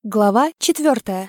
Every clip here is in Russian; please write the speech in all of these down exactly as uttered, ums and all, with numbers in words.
Глава четвертая.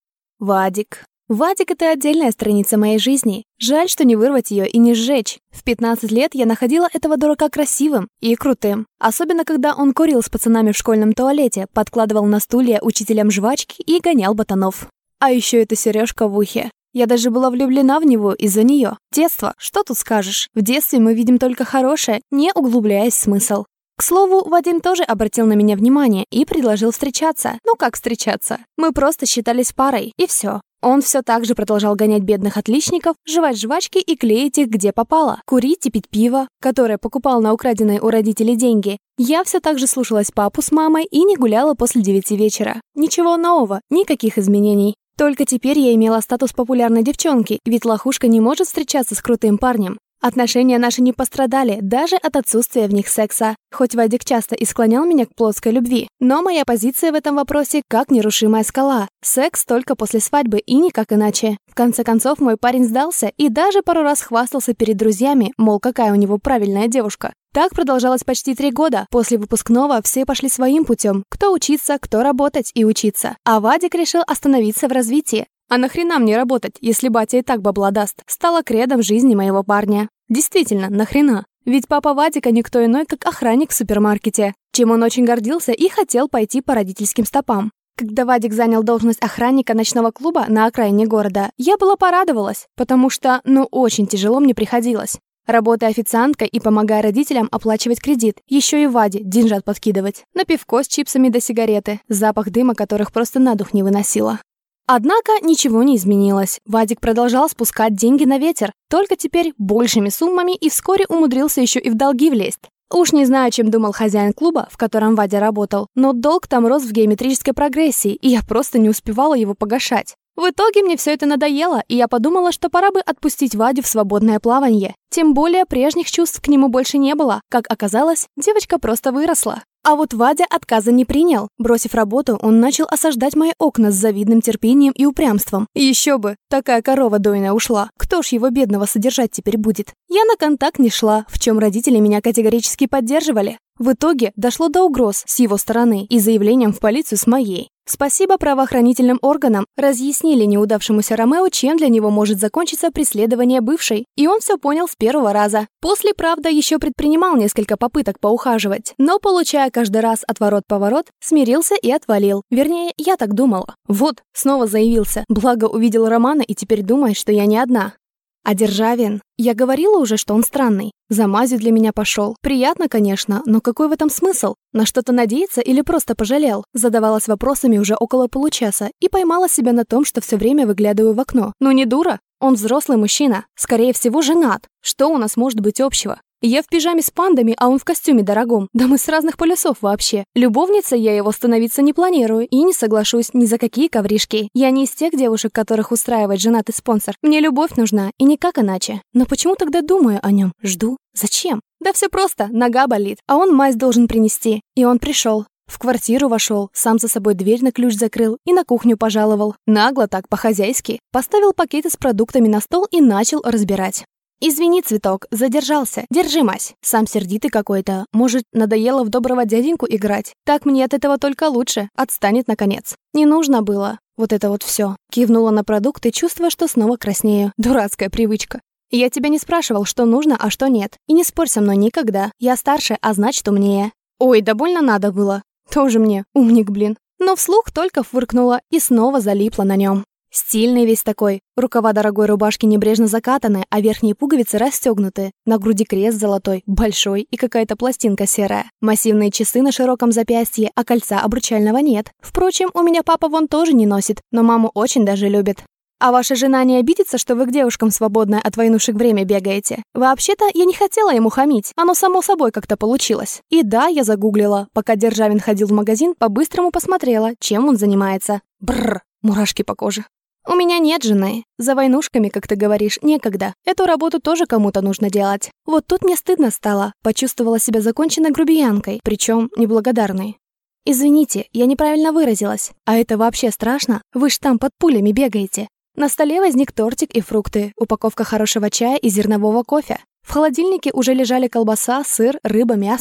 Вадик. Вадик — это отдельная страница моей жизни. Жаль, что не вырвать ее и не сжечь. В пятнадцать лет я находила этого дурака красивым и крутым. Особенно, когда он курил с пацанами в школьном туалете, подкладывал на стулья учителям жвачки и гонял ботанов. А еще эта сережка в ухе. Я даже была влюблена в него из-за нее. Детство, что тут скажешь? В детстве мы видим только хорошее, не углубляясь в смысл. К слову, Вадим тоже обратил на меня внимание и предложил встречаться. Ну как встречаться? Мы просто считались парой, и все. Он все так же продолжал гонять бедных отличников, жевать жвачки и клеить их где попало, курить и пить пиво, которое покупал на украденные у родителей деньги. Я все так же слушалась папу с мамой и не гуляла после девяти вечера. Ничего нового, никаких изменений. Только теперь я имела статус популярной девчонки, ведь лохушка не может встречаться с крутым парнем. Отношения наши не пострадали даже от отсутствия в них секса. Хоть Вадик часто и склонял меня к плотской любви, но моя позиция в этом вопросе как нерушимая скала. Секс только после свадьбы и никак иначе. В конце концов, мой парень сдался и даже пару раз хвастался перед друзьями, мол, какая у него правильная девушка. Так продолжалось почти три года. После выпускного все пошли своим путем. Кто учиться, кто работать и учиться. А Вадик решил остановиться в развитии. А нахрена мне работать, если батя и так бабла даст? Стало кредом жизни моего парня. Действительно, нахрена? Ведь папа Вадика никто иной, как охранник в супермаркете, чем он очень гордился и хотел пойти по родительским стопам. Когда Вадик занял должность охранника ночного клуба на окраине города, я была порадовалась, потому что, ну, очень тяжело мне приходилось. Работая официанткой и помогая родителям оплачивать кредит, еще и Ваде деньжат подкидывать. На пивко с чипсами до сигареты, запах дыма которых просто на дух не выносила. Однако ничего не изменилось. Вадик продолжал спускать деньги на ветер, только теперь большими суммами, и вскоре умудрился еще и в долги влезть. Уж не знаю, чем думал хозяин клуба, в котором Вадя работал, но долг там рос в геометрической прогрессии, и я просто не успевала его погашать. В итоге мне все это надоело, и я подумала, что пора бы отпустить Вадю в свободное плаванье. Тем более прежних чувств к нему больше не было. Как оказалось, девочка просто выросла. А вот Вадя отказа не принял. Бросив работу, он начал осаждать мои окна с завидным терпением и упрямством. И еще бы, такая корова дойная ушла. Кто ж его бедного содержать теперь будет? Я на контакт не шла, в чем родители меня категорически поддерживали. В итоге дошло до угроз с его стороны и заявлением в полицию с моей. Спасибо правоохранительным органам, разъяснили неудавшемуся Ромео, чем для него может закончиться преследование бывшей, и он все понял с первого раза. После, правда, еще предпринимал несколько попыток поухаживать, но, получая каждый раз отворот-поворот, смирился и отвалил. Вернее, я так думала. Вот, снова заявился, благо увидел Романа и теперь думает, что я не одна. А Державин? Я говорила уже, что он странный. За мазью для меня пошел. Приятно, конечно, но какой в этом смысл? На что-то надеяться или просто пожалел? Задавалась вопросами уже около получаса и поймала себя на том, что все время выглядываю в окно. Ну не дура? Он взрослый мужчина. Скорее всего, женат. Что у нас может быть общего? Я в пижаме с пандами, а он в костюме дорогом. Да мы с разных полюсов вообще. Любовницей я его становиться не планирую и не соглашусь ни за какие ковришки. Я не из тех девушек, которых устраивает женатый спонсор. Мне любовь нужна, и никак иначе. Но почему тогда думаю о нем? Жду? Зачем? Да все просто, нога болит, а он мазь должен принести. И он пришел. В квартиру вошел, сам за собой дверь на ключ закрыл и на кухню пожаловал. Нагло так, по-хозяйски. Поставил пакеты с продуктами на стол и начал разбирать. «Извини, цветок, задержался. Держи, мазь. Сам сердитый какой-то. Может, надоело в доброго дяденьку играть? Так мне от этого только лучше. Отстанет, наконец». Не нужно было. Вот это вот все. Кивнула на продукты, чувствуя, что снова краснею. Дурацкая привычка. Я тебя не спрашивал, что нужно, а что нет. И не спорь со мной никогда. Я старше, а значит умнее. Ой, да больно надо было. Тоже мне, умник, блин. Но вслух только фыркнула и снова залипла на нем. Стильный весь такой. Рукава дорогой рубашки небрежно закатаны, а верхние пуговицы расстегнуты. На груди крест золотой, большой и какая-то пластинка серая. Массивные часы на широком запястье, а кольца обручального нет. Впрочем, у меня папа вон тоже не носит, но маму очень даже любит. А ваша жена не обидится, что вы к девушкам свободное от войнушек время бегаете? Вообще-то я не хотела ему хамить, оно само собой как-то получилось. И да, я загуглила. Пока Державин ходил в магазин, по-быстрому посмотрела, чем он занимается. Бррр, мурашки по коже. У меня нет жены. За войнушками, как ты говоришь, некогда. Эту работу тоже кому-то нужно делать. Вот тут мне стыдно стало. Почувствовала себя законченной грубиянкой, причем неблагодарной. Извините, я неправильно выразилась. А это вообще страшно? Вы ж там под пулями бегаете. На столе возник тортик и фрукты, упаковка хорошего чая и зернового кофе. В холодильнике уже лежали колбаса, сыр, рыба, мясо.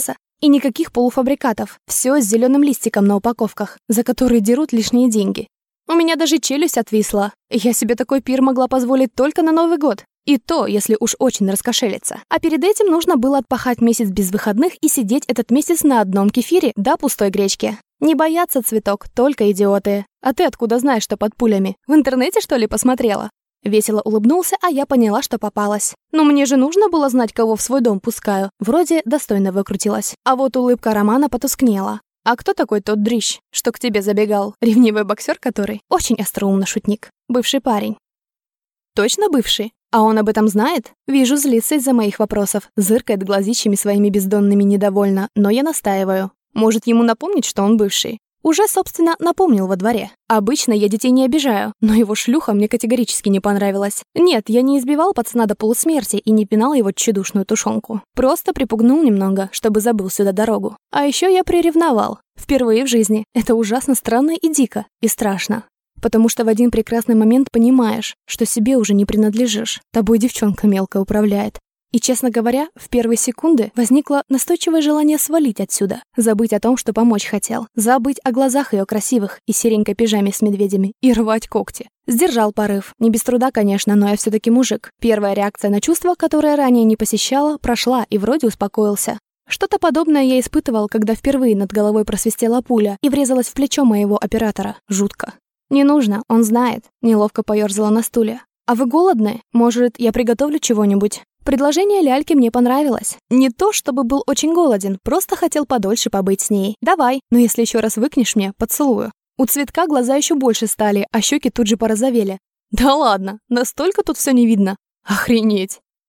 И никаких полуфабрикатов. Все с зеленым листиком на упаковках, за которые дерут лишние деньги. У меня даже челюсть отвисла. Я себе такой пир могла позволить только на Новый год. И то, если уж очень раскошелиться. А перед этим нужно было отпахать месяц без выходных и сидеть этот месяц на одном кефире да пустой гречке. Не боятся, цветок, только идиоты. А ты откуда знаешь, что под пулями? В интернете, что ли, посмотрела? Весело улыбнулся, а я поняла, что попалась. Но мне же нужно было знать, кого в свой дом пускаю. Вроде достойно выкрутилась. А вот улыбка Романа потускнела. А кто такой тот дрищ, что к тебе забегал? Ревнивый боксер, который? Очень остроумно шутник. Бывший парень. Точно бывший? А он об этом знает? Вижу, злится из-за моих вопросов. Зыркает глазищами своими бездонными недовольно. Но я настаиваю. Может, ему напомнить, что он бывший? Уже, собственно, напомнил во дворе. Обычно я детей не обижаю, но его шлюха мне категорически не понравилась. Нет, я не избивал пацана до полусмерти и не пинал его тщедушную тушенку. Просто припугнул немного, чтобы забыл сюда дорогу. А еще я приревновал. Впервые в жизни. Это ужасно странно и дико, и страшно. Потому что в один прекрасный момент понимаешь, что себе уже не принадлежишь. Тобой девчонка мелкая управляет. И, честно говоря, в первые секунды возникло настойчивое желание свалить отсюда, забыть о том, что помочь хотел, забыть о глазах ее красивых и серенькой пижаме с медведями и рвать когти. Сдержал порыв. Не без труда, конечно, но я все-таки мужик. Первая реакция на чувство, которое ранее не посещала, прошла и вроде успокоился. Что-то подобное я испытывал, когда впервые над головой просвистела пуля и врезалась в плечо моего оператора. Жутко. «Не нужно, он знает», — неловко поёрзала на стуле. «А вы голодны? Может, я приготовлю чего-нибудь?» Предложение ляльки мне понравилось. Не то, чтобы был очень голоден, просто хотел подольше побыть с ней. Давай, но если еще раз выкнешь мне, поцелую. У цветка глаза еще больше стали, а щеки тут же порозовели. Да ладно, настолько тут все не видно. Охренеть.